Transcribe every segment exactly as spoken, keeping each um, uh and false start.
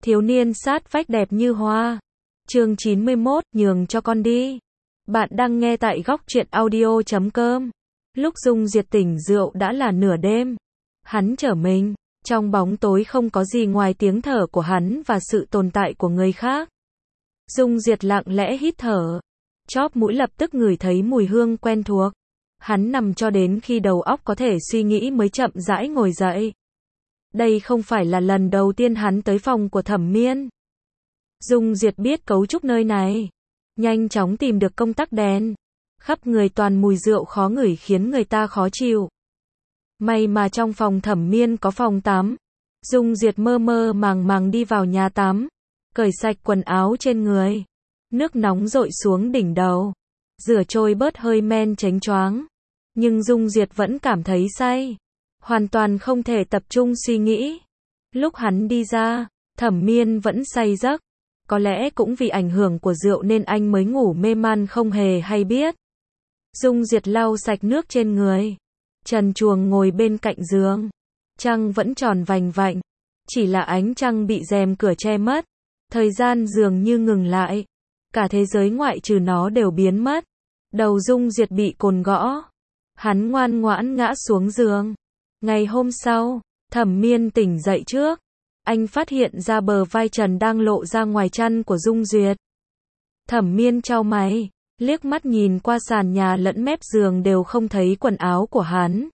Thiếu niên sát vách đẹp như hoa. Chương chín mươi mốt, nhường cho con đi. Bạn đang nghe tại góc truyện audio chấm com. Lúc Dung Diệt tỉnh rượu đã là nửa đêm. Hắn trở mình, trong bóng tối không có gì ngoài tiếng thở của hắn và sự tồn tại của người khác. Dung Diệt lặng lẽ hít thở. Chóp mũi lập tức ngửi thấy mùi hương quen thuộc. Hắn nằm cho đến khi đầu óc có thể suy nghĩ mới chậm rãi ngồi dậy. Đây không phải là lần đầu tiên hắn tới phòng của Thẩm Miên. Dung Diệt biết cấu trúc nơi này. Nhanh chóng tìm được công tắc đèn. Khắp người toàn mùi rượu khó ngửi khiến người ta khó chịu. May mà trong phòng Thẩm Miên có phòng tắm. Dung Diệt mơ mơ màng màng đi vào nhà tắm. Cởi sạch quần áo trên người. Nước nóng dội xuống đỉnh đầu. Rửa trôi bớt hơi men chánh choáng. Nhưng Dung Diệt vẫn cảm thấy say. Hoàn toàn không thể tập trung suy nghĩ. Lúc hắn đi ra, Thẩm Miên vẫn say giấc. Có lẽ cũng vì ảnh hưởng của rượu nên anh mới ngủ mê man không hề hay biết. Dung Diệt lau sạch nước trên người. Trần truồng ngồi bên cạnh giường. Trăng vẫn tròn vành vạnh. Chỉ là ánh trăng bị rèm cửa che mất. Thời gian dường như ngừng lại. Cả thế giới ngoại trừ nó đều biến mất. Đầu Dung Diệt bị cồn gõ. Hắn ngoan ngoãn ngã xuống giường. Ngày hôm sau, Thẩm Miên tỉnh dậy trước. Anh phát hiện ra bờ vai trần đang lộ ra ngoài chăn của Dung Duyệt. Thẩm Miên chau mày, liếc mắt nhìn qua sàn nhà lẫn mép giường đều không thấy quần áo của hắn.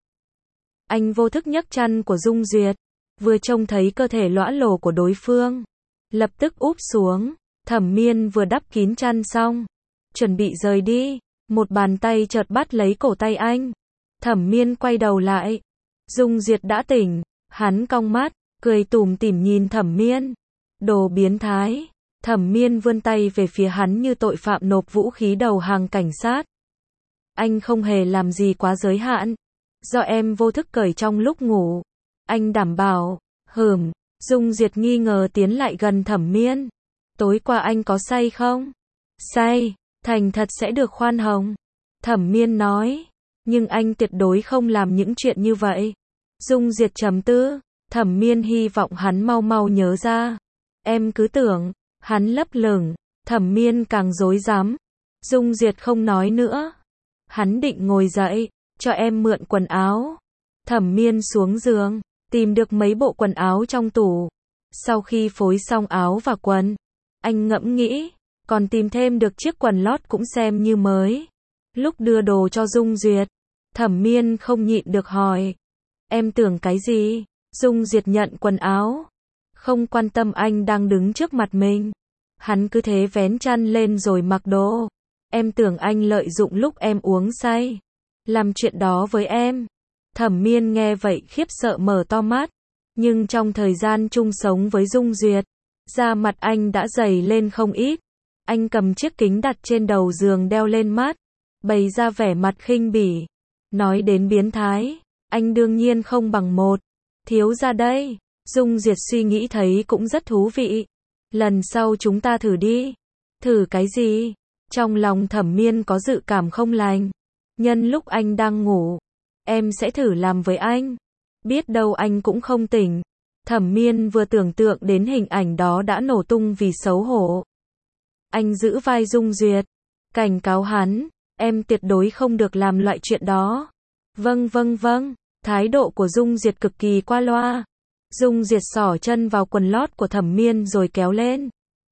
Anh vô thức nhấc chăn của Dung Duyệt, vừa trông thấy cơ thể lõa lồ của đối phương, lập tức úp xuống. Thẩm Miên vừa đắp kín chăn xong, chuẩn bị rời đi, một bàn tay chợt bắt lấy cổ tay anh. Thẩm Miên quay đầu lại. Dung Diệt đã tỉnh, hắn cong mắt, cười tủm tỉm nhìn Thẩm Miên. Đồ biến thái. Thẩm Miên vươn tay về phía hắn như tội phạm nộp vũ khí đầu hàng cảnh sát. Anh không hề làm gì quá giới hạn. Do em vô thức cởi trong lúc ngủ. Anh đảm bảo. Hừm. Dung Diệt nghi ngờ tiến lại gần Thẩm Miên. Tối qua anh có say không? Say. Thành thật sẽ được khoan hồng. Thẩm Miên nói. Nhưng anh tuyệt đối không làm những chuyện như vậy. Dung Diệt trầm tư. Thẩm Miên hy vọng hắn mau mau nhớ ra. Em cứ tưởng. Hắn lấp lửng. Thẩm Miên càng rối rắm. Dung Diệt không nói nữa. Hắn định ngồi dậy. Cho em mượn quần áo. Thẩm Miên xuống giường. Tìm được mấy bộ quần áo trong tủ. Sau khi phối xong áo và quần, anh ngẫm nghĩ. Còn tìm thêm được chiếc quần lót cũng xem như mới. Lúc đưa đồ cho Dung Duyệt, Thẩm Miên không nhịn được hỏi. Em tưởng cái gì? Dung Duyệt nhận quần áo. Không quan tâm anh đang đứng trước mặt mình. Hắn cứ thế vén chăn lên rồi mặc đồ. Em tưởng anh lợi dụng lúc em uống say. Làm chuyện đó với em. Thẩm Miên nghe vậy khiếp sợ mở to mắt. Nhưng trong thời gian chung sống với Dung Duyệt, da mặt anh đã dày lên không ít. Anh cầm chiếc kính đặt trên đầu giường đeo lên mắt. Bày ra vẻ mặt khinh bỉ. Nói đến biến thái, anh đương nhiên không bằng một. Thiếu gia đây. Dung Diệt suy nghĩ thấy cũng rất thú vị. Lần sau chúng ta thử đi. Thử cái gì? Trong lòng Thẩm Miên có dự cảm không lành. Nhân lúc anh đang ngủ, em sẽ thử làm với anh. Biết đâu anh cũng không tỉnh. Thẩm Miên vừa tưởng tượng đến hình ảnh đó đã nổ tung vì xấu hổ. Anh giữ vai Dung Duyệt, cảnh cáo hắn, em tuyệt đối không được làm loại chuyện đó. Vâng vâng vâng. Thái độ của Dung Duyệt cực kỳ qua loa. Dung Duyệt xỏ chân vào quần lót của Thẩm Miên rồi kéo lên.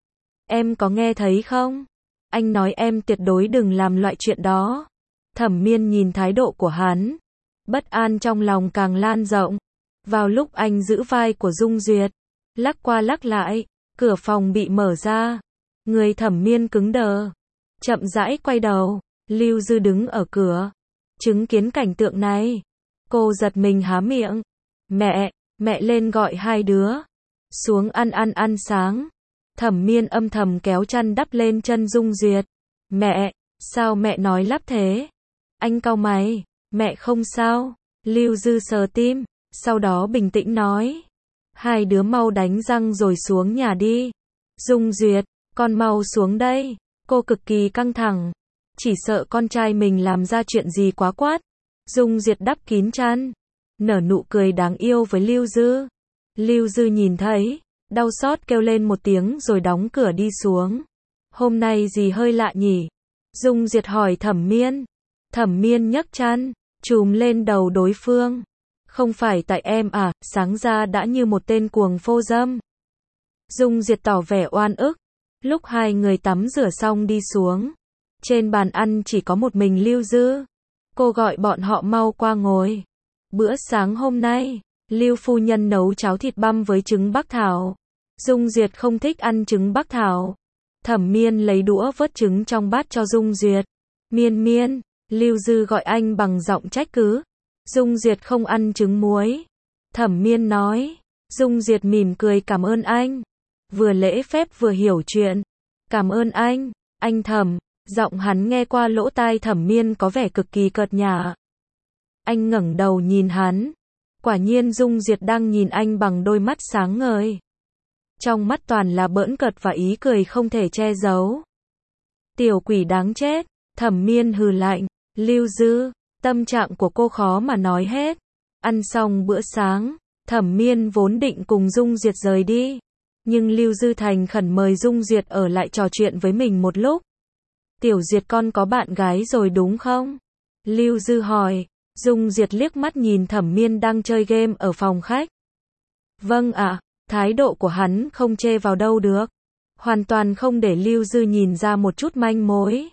Em có nghe thấy không? Anh nói em tuyệt đối đừng làm loại chuyện đó. Thẩm Miên nhìn thái độ của hắn. Bất an trong lòng càng lan rộng. Vào lúc anh giữ vai của Dung Duyệt, lắc qua lắc lại, cửa phòng bị mở ra. Người Thẩm Miên cứng đờ. Chậm rãi quay đầu. Lưu Dư đứng ở cửa. Chứng kiến cảnh tượng này, cô giật mình há miệng. Mẹ, mẹ lên gọi hai đứa. Xuống ăn ăn ăn sáng. Thẩm Miên âm thầm kéo chăn đắp lên chân Dung Duyệt. Mẹ, sao mẹ nói lắp thế? Anh cau mày. Mẹ không sao. Lưu Dư sờ tim, sau đó bình tĩnh nói. Hai đứa mau đánh răng rồi xuống nhà đi. Dung Duyệt, con mau xuống đây. Cô cực kỳ căng thẳng. Chỉ sợ con trai mình làm ra chuyện gì quá quát. Dung Duyệt đắp kín chăn, nở nụ cười đáng yêu với Lưu Dư. Lưu Dư nhìn thấy, đau xót kêu lên một tiếng rồi đóng cửa đi xuống. Hôm nay gì hơi lạ nhỉ? Dung Diệt hỏi Thẩm Miên. Thẩm Miên nhấc chăn, chùm lên đầu đối phương. Không phải tại em à, sáng ra đã như một tên cuồng phô dâm. Dung Diệt tỏ vẻ oan ức. Lúc hai người tắm rửa xong đi xuống, trên bàn ăn chỉ có một mình Lưu Dư. Cô gọi bọn họ mau qua ngồi. Bữa sáng hôm nay, Lưu phu nhân nấu cháo thịt băm với trứng bắc thảo. Dung Duyệt không thích ăn trứng bắc thảo. Thẩm Miên lấy đũa vớt trứng trong bát cho Dung Duyệt. Miên Miên, Lưu Dư gọi anh bằng giọng trách cứ. Dung Duyệt không ăn trứng muối. Thẩm Miên nói. Dung Duyệt mỉm cười cảm ơn anh. Vừa lễ phép vừa hiểu chuyện. Cảm ơn anh, anh Thẩm. Giọng hắn nghe qua lỗ tai Thẩm Miên có vẻ cực kỳ cợt nhả. Anh ngẩng đầu nhìn hắn. Quả nhiên Dung Duyệt đang nhìn anh bằng đôi mắt sáng ngời. Trong mắt toàn là bỡn cợt và ý cười không thể che giấu. Tiểu quỷ đáng chết, Thẩm Miên hừ lạnh. Lưu Dư, tâm trạng của cô khó mà nói hết. Ăn xong bữa sáng, Thẩm Miên vốn định cùng Dung Duyệt rời đi. Nhưng Lưu Dư thành khẩn mời Dung Duyệt ở lại trò chuyện với mình một lúc. Tiểu Duyệt con có bạn gái rồi đúng không? Lưu Dư hỏi. Dung Duyệt liếc mắt nhìn Thẩm Miên đang chơi game ở phòng khách. Vâng ạ, thái độ của hắn không chê vào đâu được. Hoàn toàn không để Lưu Dư nhìn ra một chút manh mối.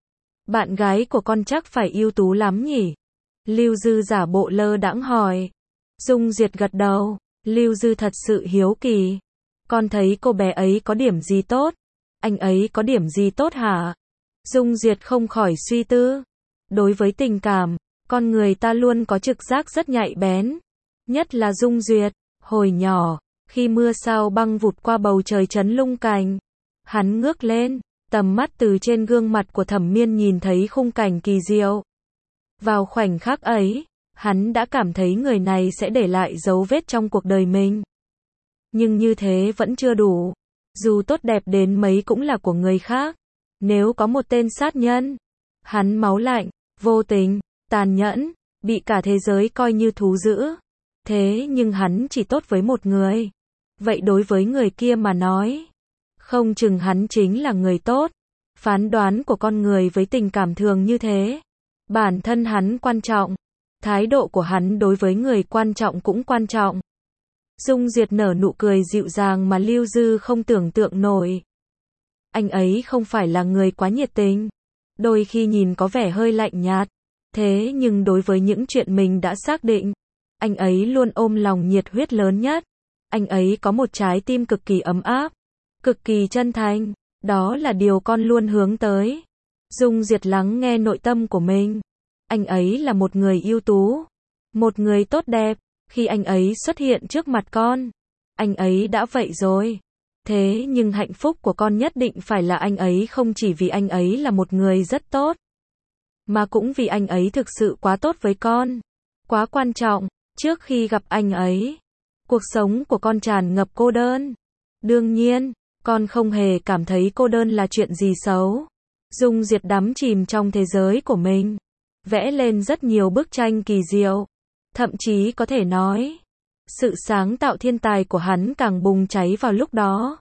Bạn gái của con chắc phải ưu tú lắm nhỉ? Lưu Dư giả bộ lơ đãng hỏi. Dung Duyệt gật đầu. Lưu Dư thật sự hiếu kỳ. Con thấy cô bé ấy có điểm gì tốt? Anh ấy có điểm gì tốt hả? Dung Duyệt không khỏi suy tư. Đối với tình cảm, con người ta luôn có trực giác rất nhạy bén. Nhất là Dung Duyệt. Hồi nhỏ, khi mưa sao băng vụt qua bầu trời chấn lung cành, hắn ngước lên, tầm mắt từ trên gương mặt của Thẩm Miên nhìn thấy khung cảnh kỳ diệu. Vào khoảnh khắc ấy, hắn đã cảm thấy người này sẽ để lại dấu vết trong cuộc đời mình. Nhưng như thế vẫn chưa đủ. Dù tốt đẹp đến mấy cũng là của người khác. Nếu có một tên sát nhân, hắn máu lạnh, vô tình, tàn nhẫn, bị cả thế giới coi như thú dữ. Thế nhưng hắn chỉ tốt với một người. Vậy đối với người kia mà nói, không chừng hắn chính là người tốt. Phán đoán của con người với tình cảm thường như thế. Bản thân hắn quan trọng. Thái độ của hắn đối với người quan trọng cũng quan trọng. Dung Duyệt nở nụ cười dịu dàng mà Lưu Dư không tưởng tượng nổi. Anh ấy không phải là người quá nhiệt tình. Đôi khi nhìn có vẻ hơi lạnh nhạt. Thế nhưng đối với những chuyện mình đã xác định, anh ấy luôn ôm lòng nhiệt huyết lớn nhất. Anh ấy có một trái tim cực kỳ ấm áp, cực kỳ chân thành. Đó là điều con luôn hướng tới. Dung Duyệt lắng nghe nội tâm của mình. Anh ấy là một người ưu tú, một người tốt đẹp. Khi anh ấy xuất hiện trước mặt con, anh ấy đã vậy rồi. Thế nhưng hạnh phúc của con nhất định phải là anh ấy không chỉ vì anh ấy là một người rất tốt, mà cũng vì anh ấy thực sự quá tốt với con. Quá quan trọng. Trước khi gặp anh ấy, cuộc sống của con tràn ngập cô đơn. Đương nhiên, con không hề cảm thấy cô đơn là chuyện gì xấu. Dung Duyệt đắm chìm trong thế giới của mình, vẽ lên rất nhiều bức tranh kỳ diệu. Thậm chí có thể nói, sự sáng tạo thiên tài của hắn càng bùng cháy vào lúc đó.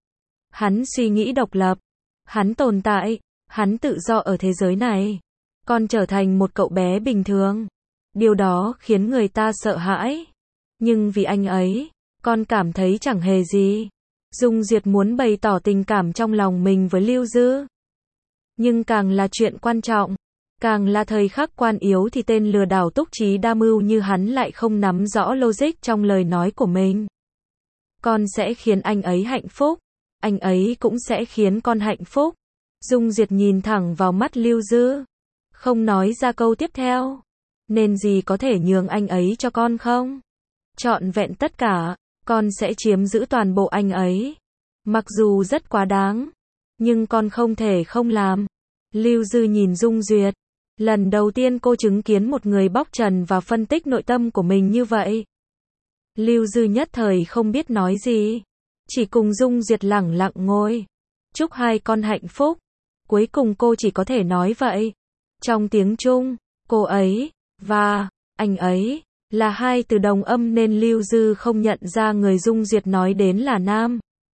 Hắn suy nghĩ độc lập, hắn tồn tại, hắn tự do ở thế giới này. Con trở thành một cậu bé bình thường. Điều đó khiến người ta sợ hãi. Nhưng vì anh ấy, con cảm thấy chẳng hề gì. Dung Duyệt muốn bày tỏ tình cảm trong lòng mình với Lưu Dư. Nhưng càng là chuyện quan trọng, càng là thời khắc quan yếu thì tên lừa đảo túc trí đa mưu như hắn lại không nắm rõ logic trong lời nói của mình. Con sẽ khiến anh ấy hạnh phúc. Anh ấy cũng sẽ khiến con hạnh phúc. Dung Duyệt nhìn thẳng vào mắt Lưu Dư, không nói ra câu tiếp theo. Nên gì có thể nhường anh ấy cho con không? Trọn vẹn tất cả, con sẽ chiếm giữ toàn bộ anh ấy. Mặc dù rất quá đáng, nhưng con không thể không làm. Lưu Dư nhìn Dung Duyệt. Lần đầu tiên cô chứng kiến một người bóc trần và phân tích nội tâm của mình như vậy. Lưu Dư nhất thời không biết nói gì. Chỉ cùng Dung Duyệt lẳng lặng ngồi. Chúc hai con hạnh phúc. Cuối cùng cô chỉ có thể nói vậy. Trong tiếng Trung, cô ấy và anh ấy Là hai từ đồng âm nên Lưu Dư không nhận ra người Dung Diệt nói đến là nam.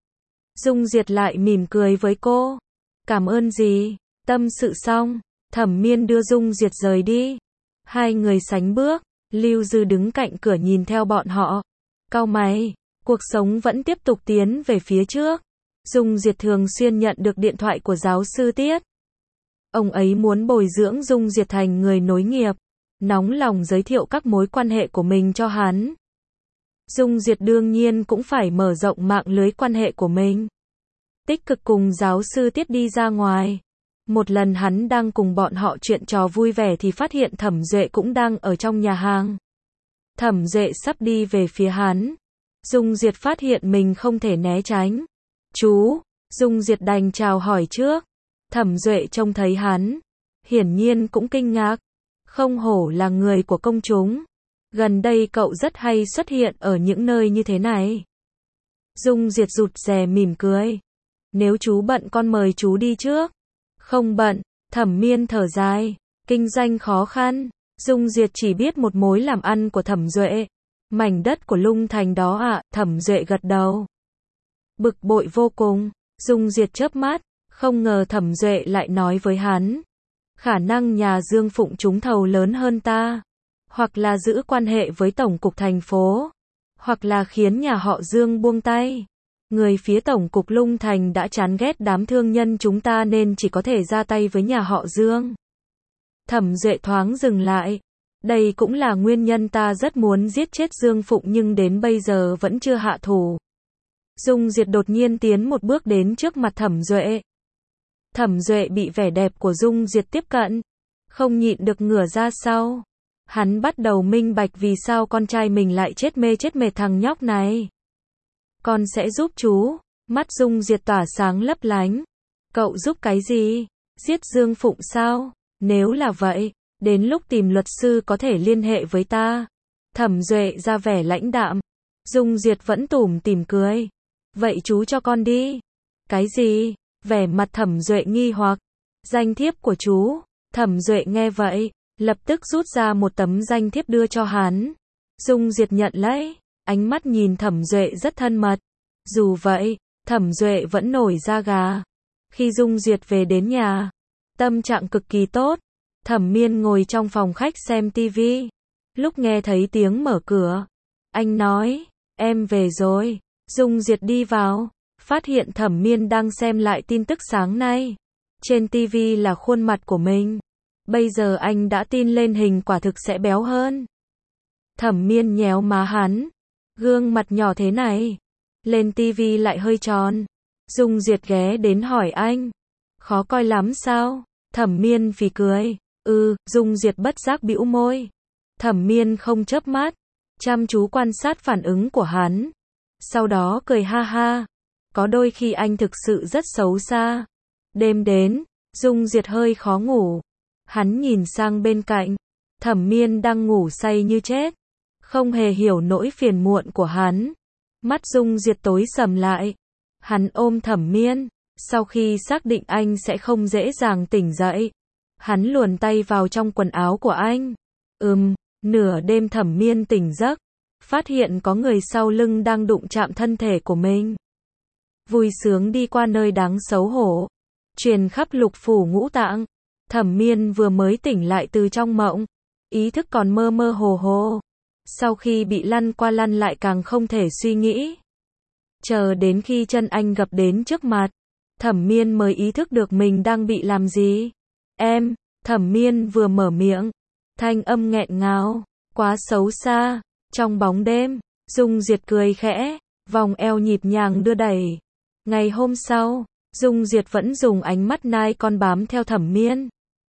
Dung Diệt lại mỉm cười với cô. Cảm ơn gì? Tâm sự xong, Thẩm Miên đưa Dung Diệt rời đi. Hai người sánh bước, Lưu Dư đứng cạnh cửa nhìn theo bọn họ. Cau mày, cuộc sống vẫn tiếp tục tiến về phía trước. Dung Diệt thường xuyên nhận được điện thoại của giáo sư Tiết. Ông ấy muốn bồi dưỡng Dung Diệt thành người nối nghiệp, nóng lòng giới thiệu các mối quan hệ của mình cho hắn. Dung Diệt đương nhiên cũng phải mở rộng mạng lưới quan hệ của mình. Tích cực cùng giáo sư Tiết đi ra ngoài. Một lần hắn đang cùng bọn họ chuyện trò vui vẻ thì phát hiện Thẩm Duệ cũng đang ở trong nhà hàng. Thẩm Duệ sắp đi về phía hắn. Dung Diệt phát hiện mình không thể né tránh. Chú, Dung Diệt đành chào hỏi trước. Thẩm Duệ trông thấy hắn, hiển nhiên cũng kinh ngạc. Không hổ là người của công chúng. Gần đây cậu rất hay xuất hiện ở những nơi như thế này. Dung Diệt rụt rè mỉm cười. Nếu chú bận con mời chú đi trước. Không bận, Thẩm Miên thở dài. Kinh doanh khó khăn. Dung Diệt chỉ biết một mối làm ăn của Thẩm Duệ. Mảnh đất của Lung Thành đó ạ, à, Thẩm Duệ gật đầu. Bực bội vô cùng, Dung Diệt chớp mắt, không ngờ Thẩm Duệ lại nói với hắn. Khả năng nhà Dương Phụng trúng thầu lớn hơn ta. Hoặc là giữ quan hệ với Tổng cục thành phố. Hoặc là khiến nhà họ Dương buông tay. Người phía Tổng cục Lung Thành đã chán ghét đám thương nhân chúng ta nên chỉ có thể ra tay với nhà họ Dương. Thẩm Duệ thoáng dừng lại. Đây cũng là nguyên nhân ta rất muốn giết chết Dương Phụng nhưng đến bây giờ vẫn chưa hạ thủ. Dung Diệt đột nhiên tiến một bước đến trước mặt Thẩm Duệ. Thẩm Duệ bị vẻ đẹp của Dung Diệt tiếp cận, không nhịn được ngửa ra sau. Hắn bắt đầu minh bạch vì sao con trai mình lại chết mê chết mệt thằng nhóc này. Con sẽ giúp chú. Mắt Dung Diệt tỏa sáng lấp lánh. Cậu giúp cái gì? Giết Dương Phụng sao? Nếu là vậy, đến lúc tìm luật sư có thể liên hệ với ta. Thẩm Duệ ra vẻ lãnh đạm. Dung Diệt vẫn tủm tỉm cười. Vậy chú cho con đi. Cái gì? Vẻ mặt Thẩm Duệ nghi hoặc. Danh thiếp của chú. Thẩm Duệ nghe vậy, lập tức rút ra một tấm danh thiếp đưa cho hắn. Dung Diệt nhận lấy, ánh mắt nhìn Thẩm Duệ rất thân mật. Dù vậy, Thẩm Duệ vẫn nổi da gà. Khi Dung Diệt về đến nhà, tâm trạng cực kỳ tốt. Thẩm Miên ngồi trong phòng khách xem tivi. Lúc nghe thấy tiếng mở cửa, anh nói, em về rồi. Dung Diệt đi vào, phát hiện Thẩm Miên đang xem lại tin tức sáng nay. Trên tivi là khuôn mặt của mình. Bây giờ anh đã tin lên hình quả thực sẽ béo hơn. Thẩm Miên nhéo má hắn. Gương mặt nhỏ thế này, lên tivi lại hơi tròn. Dung Diệt ghé đến hỏi anh. Khó coi lắm sao? Thẩm Miên phì cười. Ừ, Dung Diệt bất giác bĩu môi. Thẩm Miên không chớp mắt, chăm chú quan sát phản ứng của hắn. Sau đó cười ha ha. Có đôi khi anh thực sự rất xấu xa. Đêm đến, Dung Diệt hơi khó ngủ. Hắn nhìn sang bên cạnh. Thẩm Miên đang ngủ say như chết. Không hề hiểu nỗi phiền muộn của hắn. Mắt Dung Diệt tối sầm lại. Hắn ôm Thẩm Miên. Sau khi xác định anh sẽ không dễ dàng tỉnh dậy, hắn luồn tay vào trong quần áo của anh. Ừm, nửa đêm Thẩm Miên tỉnh giấc, phát hiện có người sau lưng đang đụng chạm thân thể của mình. Vui sướng đi qua nơi đáng xấu hổ, truyền khắp lục phủ ngũ tạng. Thẩm Miên vừa mới tỉnh lại từ trong mộng, ý thức còn mơ mơ hồ hồ. Sau khi bị lăn qua lăn lại càng không thể suy nghĩ. Chờ đến khi chân anh gập đến trước mặt, Thẩm Miên mới ý thức được mình đang bị làm gì. Em, Thẩm Miên vừa mở miệng, thanh âm nghẹn ngào, quá xấu xa. Trong bóng đêm, Dung Diệt cười khẽ, vòng eo nhịp nhàng đưa đẩy. Ngày hôm sau, Dung Diệt vẫn dùng ánh mắt nai con bám theo Thẩm Miên.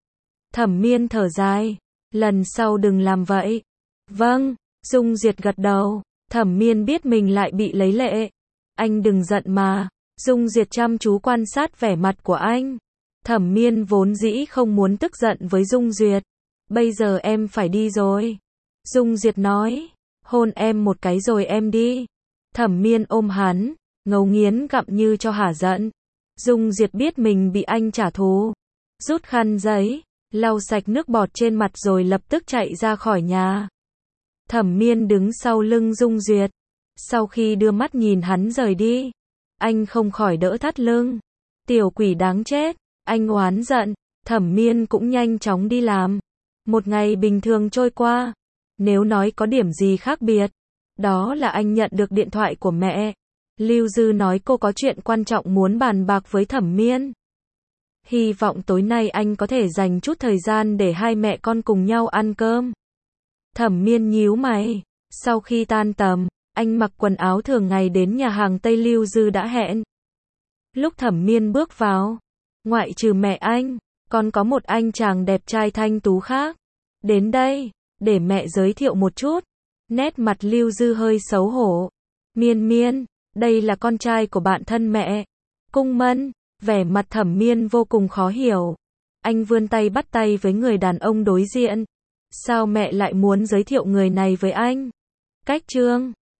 Thẩm Miên thở dài, lần sau đừng làm vậy. Vâng, Dung Diệt gật đầu. Thẩm Miên biết mình lại bị lấy lệ. Anh đừng giận mà. Dung Diệt chăm chú quan sát vẻ mặt của anh. Thẩm Miên vốn dĩ không muốn tức giận với Dung Diệt. Bây giờ em phải đi rồi. Dung Diệt nói, hôn em một cái rồi em đi. Thẩm Miên ôm hắn, ngấu nghiến gặm như cho hả giận. Dung Diệt biết mình bị anh trả thù. Rút khăn giấy, lau sạch nước bọt trên mặt rồi lập tức chạy ra khỏi nhà. Thẩm Miên đứng sau lưng Dung Duyệt. Sau khi đưa mắt nhìn hắn rời đi, anh không khỏi đỡ thắt lưng. Tiểu quỷ đáng chết, anh oán giận. Thẩm Miên cũng nhanh chóng đi làm. Một ngày bình thường trôi qua. Nếu nói có điểm gì khác biệt, đó là anh nhận được điện thoại của mẹ. Lưu Dư nói cô có chuyện quan trọng muốn bàn bạc với Thẩm Miên. Hy vọng tối nay anh có thể dành chút thời gian để hai mẹ con cùng nhau ăn cơm. Thẩm Miên nhíu mày. Sau khi tan tầm, anh mặc quần áo thường ngày đến nhà hàng Tây Lưu Dư đã hẹn. Lúc Thẩm Miên bước vào, ngoại trừ mẹ anh, còn có một anh chàng đẹp trai thanh tú khác. Đến đây, để mẹ giới thiệu một chút. Nét mặt Lưu Dư hơi xấu hổ. Miên Miên, đây là con trai của bạn thân mẹ. Cung Mân. Vẻ mặt Thẩm Miên vô cùng khó hiểu. Anh vươn tay bắt tay với người đàn ông đối diện. Sao mẹ lại muốn giới thiệu người này với anh? Cách chương